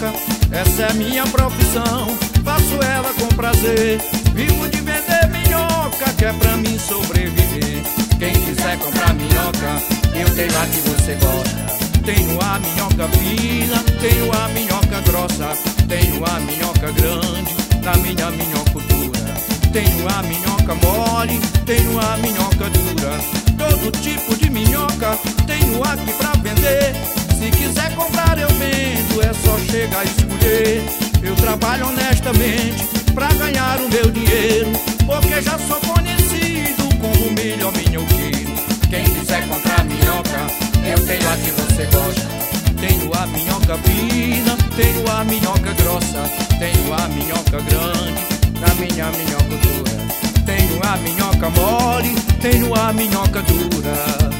minhoca, essa é minha profissão, faço ela com prazer. Vivo de vender minhoca, que é pra mim sobreviver. Quem quiser comprar minhoca, eu tenho a que você gosta. Tenho a minhoca fina, tenho a minhoca grossa, tenho a minhoca grande, na minha minhocultura. Tenho a minhoca mole, tenho a minhoca dura. Todo tipo de minhoca tenho aqui pra vender. Se quiser comprar eu vendo, é só chegar e escolher. Eu trabalho honestamente pra ganhar o meu dinheiro, porque já sou conhecido como o melhor minhoqueiro. Quem quiser comprar minhoca, eu tenho a que você gosta. Tenho a minhoca fina, tenho a minhoca grossa, tenho a minhoca grande, na minha minhocultura. Tenho a minhoca mole, tenho a minhoca dura.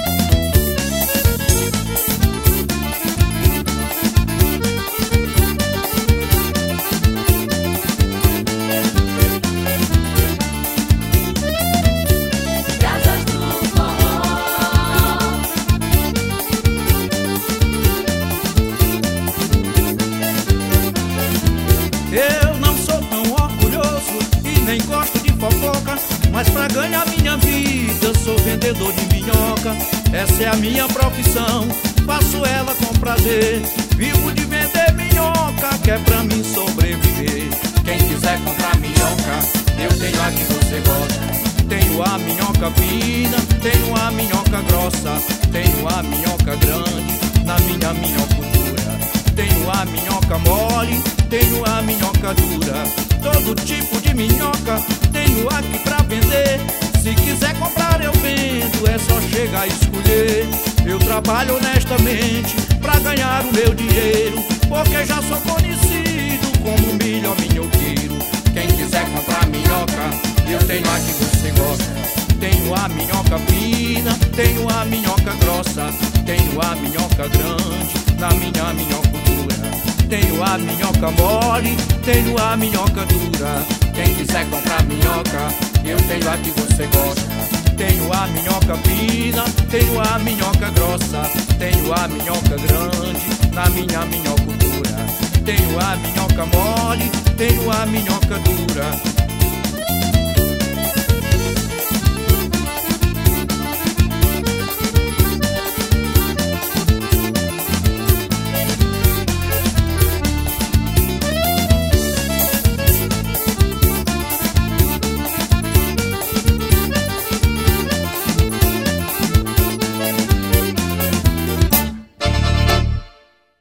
Eu não sou tão orgulhoso e nem gosto de fofoca, mas pra ganhar minha vida eu sou vendedor de minhoca. Essa é a minha profissão, faço ela com prazer. Vivo de vender minhoca, que é pra mim sobreviver. Quem quiser comprar minhoca, eu tenho a que você gosta. Tenho a minhoca fina, tenho a minhoca grossa, tenho a minhoca grande, na minha minhocultura. Tenho a minhoca mole, tenho a minhoca dura. Todo tipo de minhoca tenho aqui pra vender. Se quiser comprar eu vendo, é só chegar e escolher. Eu trabalho honestamente pra ganhar o meu dinheiro, porque já sou conhecido como o melhor minhoqueiro. Quem quiser comprar minhoca, eu tenho a que você gosta. Tenho a minhoca fina, tenho a minhoca grossa, tenho a minhoca grande, na minha minhocultura. Tenho a minhoca mole, tenho a minhoca dura. Quem quiser comprar minhoca, eu tenho a que você gosta. Tenho a minhoca fina, tenho a minhoca grossa, tenho a minhoca grande, na minha minhocultura. Tenho a minhoca mole, tenho a minhoca dura.